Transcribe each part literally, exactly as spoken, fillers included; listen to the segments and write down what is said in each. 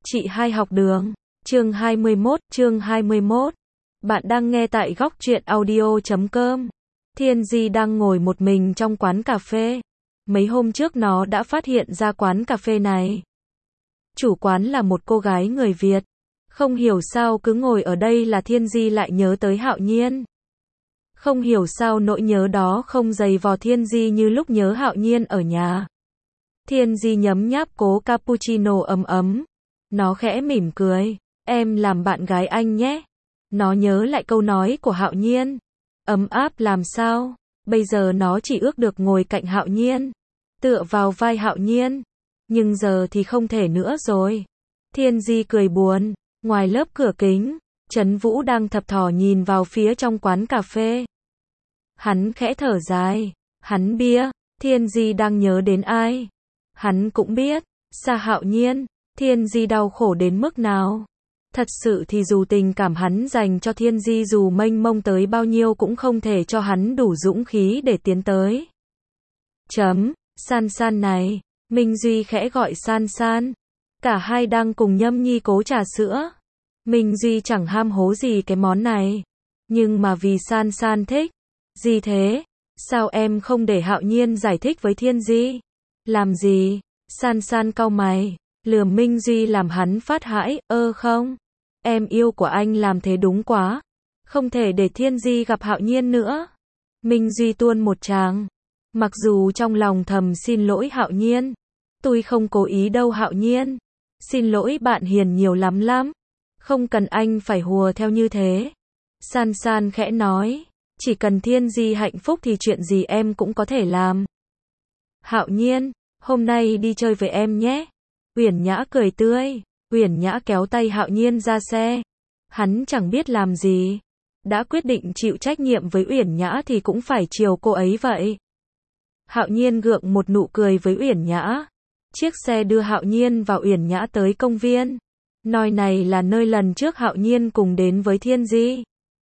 Chị hai học đường. Chương hai mươi mốt, chương hai mươi mốt. Bạn đang nghe tại góc truyện audio chấm com. Thiên Di đang ngồi một mình trong quán cà phê. Mấy hôm trước nó đã phát hiện ra quán cà phê này. Chủ quán là một cô gái người Việt. Không hiểu sao cứ ngồi ở đây là Thiên Di lại nhớ tới Hạo Nhiên. Không hiểu sao nỗi nhớ đó không dày vò Thiên Di như lúc nhớ Hạo Nhiên ở nhà. Thiên Di nhấm nháp cố cappuccino ấm ấm. Nó khẽ mỉm cười. Em làm bạn gái anh nhé. Nó nhớ lại câu nói của Hạo Nhiên. Ấm áp làm sao? Bây giờ nó chỉ ước được ngồi cạnh Hạo Nhiên. Tựa vào vai Hạo Nhiên. Nhưng giờ thì không thể nữa rồi. Thiên Di cười buồn. Ngoài lớp cửa kính, Trấn Vũ đang thập thò nhìn vào phía trong quán cà phê. Hắn khẽ thở dài. Hắn bia. Thiên Di đang nhớ đến ai? Hắn cũng biết. Xa Hạo Nhiên. Thiên Di đau khổ đến mức nào? Thật sự thì dù tình cảm hắn dành cho Thiên Di dù mênh mông tới bao nhiêu cũng không thể cho hắn đủ dũng khí để tiến tới. Chấm, San San này. Minh Duy khẽ gọi San San. Cả hai đang cùng nhâm nhi cố trà sữa. Minh Duy chẳng ham hố gì cái món này. Nhưng mà vì San San thích. Gì thế? Sao em không để Hạo Nhiên giải thích với Thiên Di? Làm gì? San San cau mày. Lườm Minh Duy làm hắn phát hãi. Ơ không? Em yêu của anh làm thế đúng quá. Không thể để Thiên Di gặp Hạo Nhiên nữa. Minh Duy tuôn một tràng. Mặc dù trong lòng thầm xin lỗi Hạo Nhiên. Tôi không cố ý đâu Hạo Nhiên. Xin lỗi bạn hiền nhiều lắm lắm. Không cần anh phải hùa theo như thế. San San khẽ nói. Chỉ cần Thiên Di hạnh phúc thì chuyện gì em cũng có thể làm. Hạo Nhiên, hôm nay đi chơi với em nhé. Uyển Nhã cười tươi. Uyển Nhã kéo tay Hạo Nhiên ra xe. Hắn chẳng biết làm gì. Đã quyết định chịu trách nhiệm với Uyển Nhã thì cũng phải chiều cô ấy vậy. Hạo Nhiên gượng một nụ cười với Uyển Nhã. Chiếc xe đưa Hạo Nhiên và Uyển Nhã tới công viên. Nơi này là nơi lần trước Hạo Nhiên cùng đến với Thiên Di.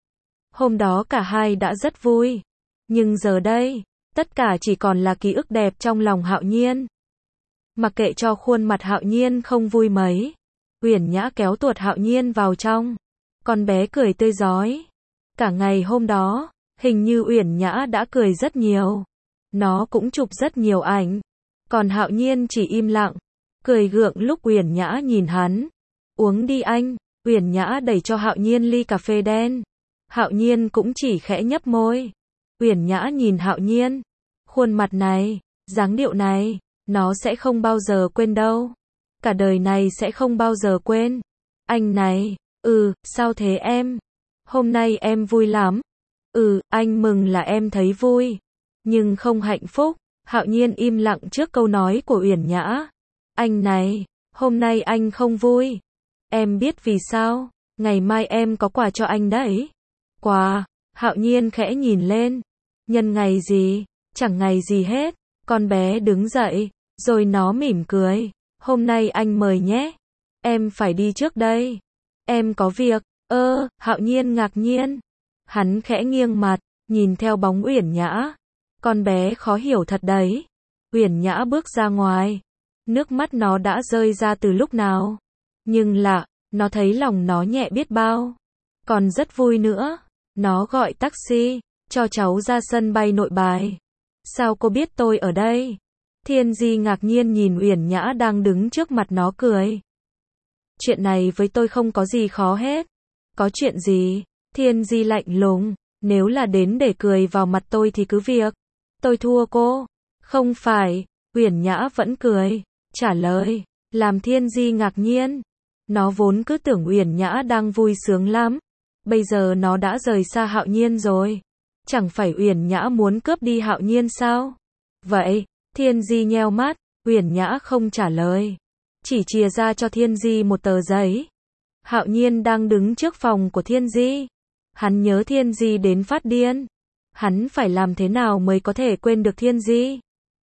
Hôm đó cả hai đã rất vui. Nhưng giờ đây, tất cả chỉ còn là ký ức đẹp trong lòng Hạo Nhiên. Mặc kệ cho khuôn mặt Hạo Nhiên không vui mấy. Uyển Nhã kéo tuột Hạo Nhiên vào trong. Con bé cười tươi rói. Cả ngày hôm đó, hình như Uyển Nhã đã cười rất nhiều. Nó cũng chụp rất nhiều ảnh. Còn Hạo Nhiên chỉ im lặng. Cười gượng lúc Uyển Nhã nhìn hắn. Uống đi anh. Uyển Nhã đẩy cho Hạo Nhiên ly cà phê đen. Hạo Nhiên cũng chỉ khẽ nhấp môi. Uyển Nhã nhìn Hạo Nhiên. Khuôn mặt này, dáng điệu này, nó sẽ không bao giờ quên đâu. Cả đời này sẽ không bao giờ quên. Anh này, ừ, sao thế em? Hôm nay em vui lắm. Ừ, anh mừng là em thấy vui. Nhưng không hạnh phúc. Hạo Nhiên im lặng trước câu nói của Uyển Nhã. Anh này, hôm nay anh không vui. Em biết vì sao? Ngày mai em có quà cho anh đấy. Quà? Hạo Nhiên khẽ nhìn lên. Nhân ngày gì? Chẳng ngày gì hết. Con bé đứng dậy, rồi nó mỉm cười. Hôm nay anh mời nhé. Em phải đi trước đây. Em có việc. Ơ, Hạo Nhiên ngạc nhiên. Hắn khẽ nghiêng mặt, nhìn theo bóng Uyển Nhã. Con bé khó hiểu thật đấy. Uyển Nhã bước ra ngoài. Nước mắt nó đã rơi ra từ lúc nào. Nhưng lạ, nó thấy lòng nó nhẹ biết bao. Còn rất vui nữa. Nó gọi taxi, cho cháu ra sân bay Nội Bài. Sao cô biết tôi ở đây? Thiên Di ngạc nhiên nhìn Uyển Nhã đang đứng trước mặt nó cười. Chuyện này với tôi không có gì khó hết. Có chuyện gì? Thiên Di lạnh lùng. Nếu là đến để cười vào mặt tôi thì cứ việc. Tôi thua cô. Không phải. Uyển Nhã vẫn cười. Trả lời. Làm Thiên Di ngạc nhiên. Nó vốn cứ tưởng Uyển Nhã đang vui sướng lắm. Bây giờ nó đã rời xa Hạo Nhiên rồi. Chẳng phải Uyển Nhã muốn cướp đi Hạo Nhiên sao? Vậy, Thiên Di nheo mắt. Uyển Nhã không trả lời. Chỉ chìa ra cho Thiên Di một tờ giấy. Hạo Nhiên đang đứng trước phòng của Thiên Di. Hắn nhớ Thiên Di đến phát điên. Hắn phải làm thế nào mới có thể quên được Thiên Di?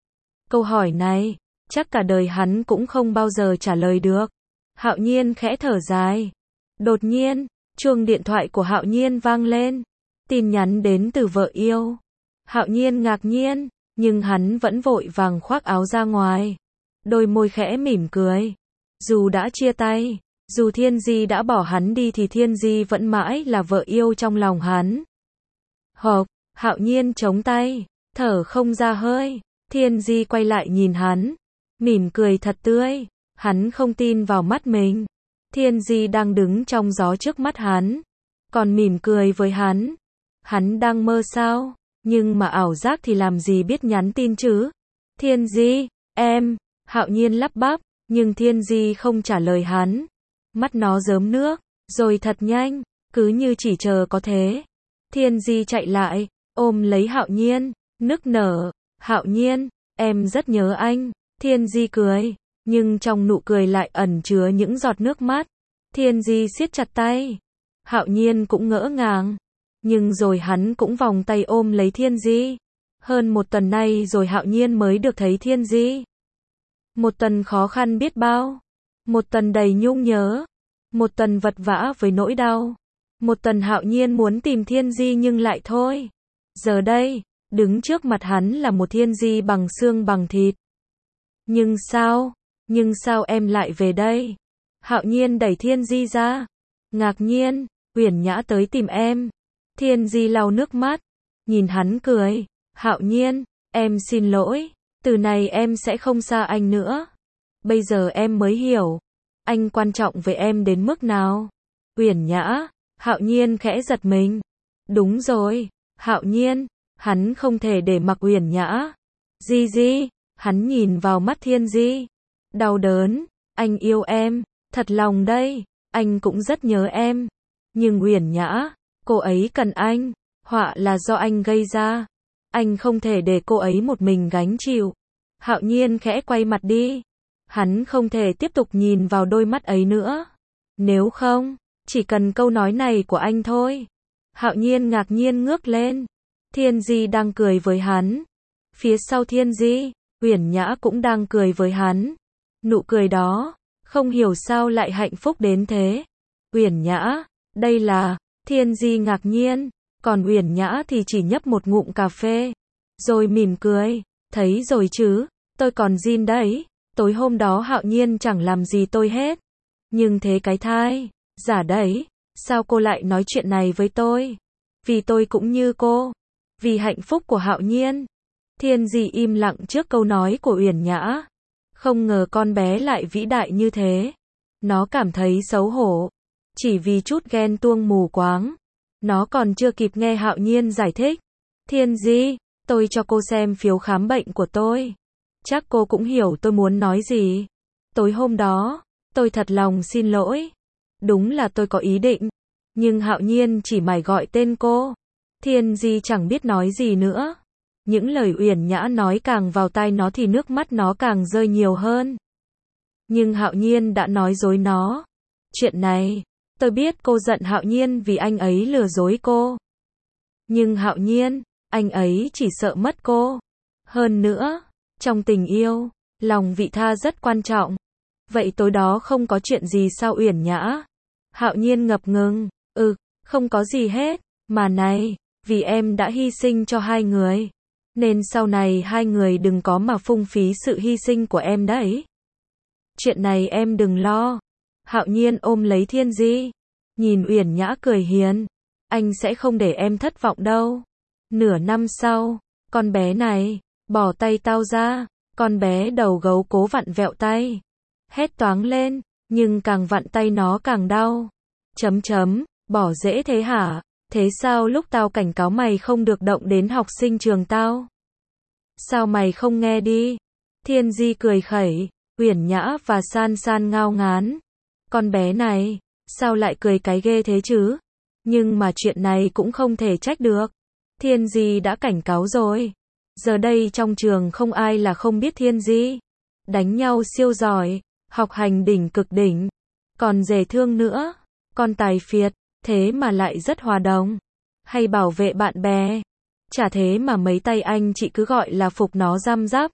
Câu hỏi này, chắc cả đời hắn cũng không bao giờ trả lời được. Hạo Nhiên khẽ thở dài. Đột nhiên, chuông điện thoại của Hạo Nhiên vang lên. Tin nhắn đến từ vợ yêu. Hạo Nhiên ngạc nhiên, nhưng hắn vẫn vội vàng khoác áo ra ngoài. Đôi môi khẽ mỉm cười. Dù đã chia tay, Dù Thiên Di đã bỏ hắn đi thì Thiên Di vẫn mãi là vợ yêu trong lòng hắn. Hộp, Hạo Nhiên chống tay, thở không ra hơi. Thiên Di quay lại nhìn hắn, mỉm cười thật tươi. Hắn không tin vào mắt mình. Thiên Di đang đứng trong gió trước mắt hắn, còn mỉm cười với hắn. Hắn đang mơ sao? Nhưng mà ảo giác thì làm gì biết nhắn tin chứ? Thiên Di, em, Hạo Nhiên lắp bắp, nhưng Thiên Di không trả lời hắn. Mắt nó rớm nước, rồi thật nhanh, cứ như chỉ chờ có thế. Thiên Di chạy lại, ôm lấy Hạo Nhiên, nức nở, Hạo Nhiên, em rất nhớ anh. Thiên Di cười, nhưng trong nụ cười lại ẩn chứa những giọt nước mắt. Thiên Di siết chặt tay. Hạo Nhiên cũng ngỡ ngàng, nhưng rồi hắn cũng vòng tay ôm lấy Thiên Di. Hơn một tuần nay rồi Hạo Nhiên mới được thấy Thiên Di. Một tuần khó khăn biết bao, một tuần đầy nhung nhớ, một tuần vật vã với nỗi đau. Một tuần Hạo Nhiên muốn tìm Thiên Di nhưng lại thôi. Giờ đây, đứng trước mặt hắn là một Thiên Di bằng xương bằng thịt. Nhưng sao, nhưng sao em lại về đây? Hạo Nhiên đẩy Thiên Di ra. Ngạc nhiên, Uyển Nhã tới tìm em. Thiên Di lau nước mắt, nhìn hắn cười. Hạo Nhiên, em xin lỗi, từ này em sẽ không xa anh nữa. Bây giờ em mới hiểu, anh quan trọng với em đến mức nào. Uyển Nhã, Hạo Nhiên khẽ giật mình. Đúng rồi, Hạo Nhiên, hắn không thể để mặc Uyển Nhã. Di Di, hắn nhìn vào mắt Thiên Di. Đau đớn, anh yêu em, thật lòng đây, anh cũng rất nhớ em. Nhưng Uyển Nhã, cô ấy cần anh, họa là do anh gây ra. Anh không thể để cô ấy một mình gánh chịu. Hạo Nhiên khẽ quay mặt đi. Hắn không thể tiếp tục nhìn vào đôi mắt ấy nữa. Nếu không, chỉ cần câu nói này của anh thôi. Hạo Nhiên ngạc nhiên ngước lên. Thiên Di đang cười với hắn. Phía sau Thiên Di, Uyển Nhã cũng đang cười với hắn. Nụ cười đó, không hiểu sao lại hạnh phúc đến thế. Uyển Nhã, đây là... Thiên Di ngạc nhiên, còn Uyển Nhã thì chỉ nhấp một ngụm cà phê, rồi mỉm cười. Thấy rồi chứ, tôi còn zin đấy. Tối hôm đó Hạo Nhiên chẳng làm gì tôi hết. Nhưng thế cái thai, giả đấy, sao cô lại nói chuyện này với tôi? Vì tôi cũng như cô. Vì hạnh phúc của Hạo Nhiên. Thiên Di im lặng trước câu nói của Uyển Nhã. Không ngờ con bé lại vĩ đại như thế. Nó cảm thấy xấu hổ. Chỉ vì chút ghen tuông mù quáng. Nó còn chưa kịp nghe Hạo Nhiên giải thích. Thiên Di, tôi cho cô xem phiếu khám bệnh của tôi. Chắc cô cũng hiểu tôi muốn nói gì. Tối hôm đó, tôi thật lòng xin lỗi. Đúng là tôi có ý định. Nhưng Hạo Nhiên chỉ mải gọi tên cô. Thiên Di chẳng biết nói gì nữa. Những lời Uyển Nhã nói càng vào tai nó thì nước mắt nó càng rơi nhiều hơn. Nhưng Hạo Nhiên đã nói dối nó. Chuyện này, tôi biết cô giận Hạo Nhiên vì anh ấy lừa dối cô. Nhưng Hạo Nhiên, anh ấy chỉ sợ mất cô. Hơn nữa, trong tình yêu, lòng vị tha rất quan trọng. Vậy tối đó không có chuyện gì sao Uyển Nhã? Hạo Nhiên ngập ngừng. Ừ, không có gì hết. Mà này, vì em đã hy sinh cho hai người. Nên sau này hai người đừng có mà phung phí sự hy sinh của em đấy. Chuyện này em đừng lo. Hạo Nhiên ôm lấy Thiên Di. Nhìn Uyển Nhã cười hiền. Anh sẽ không để em thất vọng đâu. Nửa năm sau, con bé này, bỏ tay tao ra. Con bé đầu gấu cố vặn vẹo tay. Hét toáng lên, nhưng càng vặn tay nó càng đau. Chấm chấm, bỏ dễ thế hả? Thế sao lúc tao cảnh cáo mày không được động đến học sinh trường tao? Sao mày không nghe đi? Thiên Di cười khẩy. Uyển Nhã và San San ngao ngán. Con bé này, sao lại cười cái ghê thế chứ? Nhưng mà chuyện này cũng không thể trách được. Thiên Di đã cảnh cáo rồi. Giờ đây trong trường không ai là không biết Thiên Di. Đánh nhau siêu giỏi, học hành đỉnh cực đỉnh. Còn dè thương nữa, con tài phiệt, thế mà lại rất hòa đồng. Hay bảo vệ bạn bè. Chả thế mà mấy tay anh chị cứ gọi là phục nó răm rắp.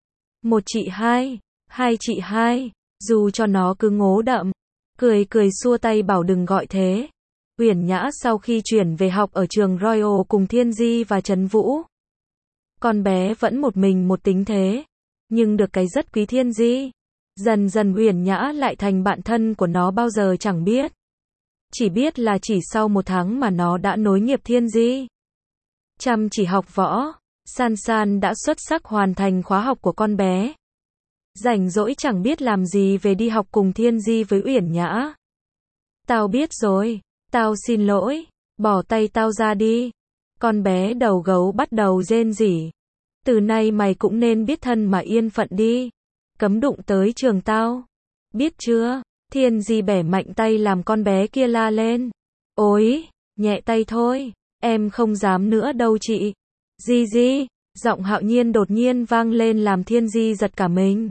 Một chị hai, hai chị hai, dù cho nó cứ ngố đậm. Cười cười xua tay bảo đừng gọi thế. Uyển Nhã sau khi chuyển về học ở trường Royal cùng Thiên Di và Trấn Vũ. Con bé vẫn một mình một tính thế. Nhưng được cái rất quý Thiên Di. Dần dần Uyển Nhã lại thành bạn thân của nó bao giờ chẳng biết. Chỉ biết là chỉ sau một tháng mà nó đã nối nghiệp Thiên Di. Chăm chỉ học võ, San San đã xuất sắc hoàn thành khóa học của con bé. Rảnh rỗi chẳng biết làm gì về đi học cùng Thiên Di với Uyển Nhã. Tao biết rồi, tao xin lỗi, bỏ tay tao ra đi. Con bé đầu gấu bắt đầu rên rỉ. Từ nay mày cũng nên biết thân mà yên phận đi. Cấm đụng tới trường tao. Biết chưa? Thiên Di bẻ mạnh tay làm con bé kia la lên. Ôi, nhẹ tay thôi, em không dám nữa đâu chị. Di Di, giọng Hạo Nhiên đột nhiên vang lên làm Thiên Di giật cả mình.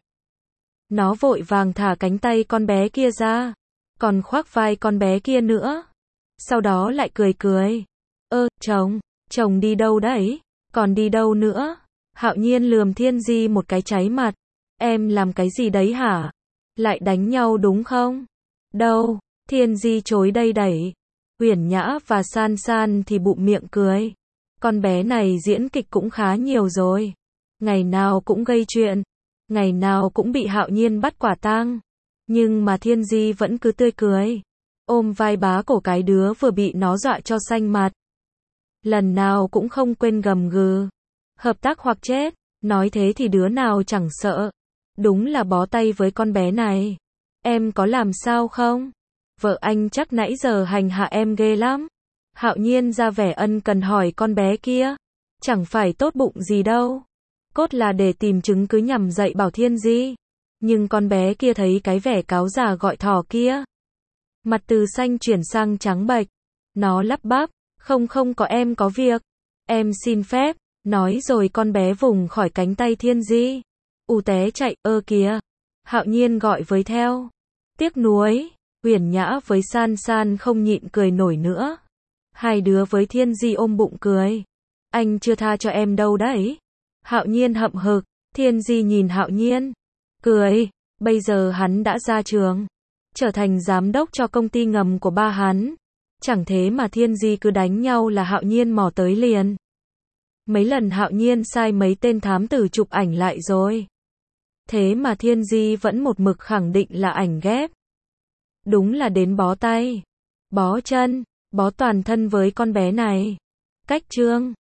Nó vội vàng thả cánh tay con bé kia ra, còn khoác vai con bé kia nữa. Sau đó lại cười cười. Ơ, chồng, chồng đi đâu đấy? Còn đi đâu nữa? Hạo Nhiên lườm Thiên Di một cái cháy mặt. Em làm cái gì đấy hả? Lại đánh nhau đúng không? Đâu, Thiên Di chối đây đẩy. Uyển Nhã và San San thì bụm miệng cười. Con bé này diễn kịch cũng khá nhiều rồi. Ngày nào cũng gây chuyện. Ngày nào cũng bị Hạo Nhiên bắt quả tang. Nhưng mà Thiên Di vẫn cứ tươi cười. Ôm vai bá cổ cái đứa vừa bị nó dọa cho xanh mặt. Lần nào cũng không quên gầm gừ. Hợp tác hoặc chết. Nói thế thì đứa nào chẳng sợ. Đúng là bó tay với con bé này. Em có làm sao không? Vợ anh chắc nãy giờ hành hạ em ghê lắm. Hạo Nhiên ra vẻ ân cần hỏi con bé kia. Chẳng phải tốt bụng gì đâu. Cốt là để tìm chứng cứ nhằm dạy bảo Thiên Di. Nhưng con bé kia thấy cái vẻ cáo già gọi thỏ kia. Mặt từ xanh chuyển sang trắng bệch. Nó lắp bắp. Không không có em có việc. Em xin phép. Nói rồi con bé vùng khỏi cánh tay Thiên Di. U té chạy, ơ kìa. Hạo Nhiên gọi với theo. Tiếc nuối. Uyển Nhã với San San không nhịn cười nổi nữa. Hai đứa với Thiên Di ôm bụng cười. Anh chưa tha cho em đâu đấy. Hạo Nhiên hậm hực. Thiên Di nhìn Hạo Nhiên. Cười. Bây giờ hắn đã ra trường. Trở thành giám đốc cho công ty ngầm của ba hắn. Chẳng thế mà Thiên Di cứ đánh nhau là Hạo Nhiên mò tới liền. Mấy lần Hạo Nhiên sai mấy tên thám tử chụp ảnh lại rồi. Thế mà Thiên Di vẫn một mực khẳng định là ảnh ghép. Đúng là đến bó tay, bó chân, bó toàn thân với con bé này. Cách chương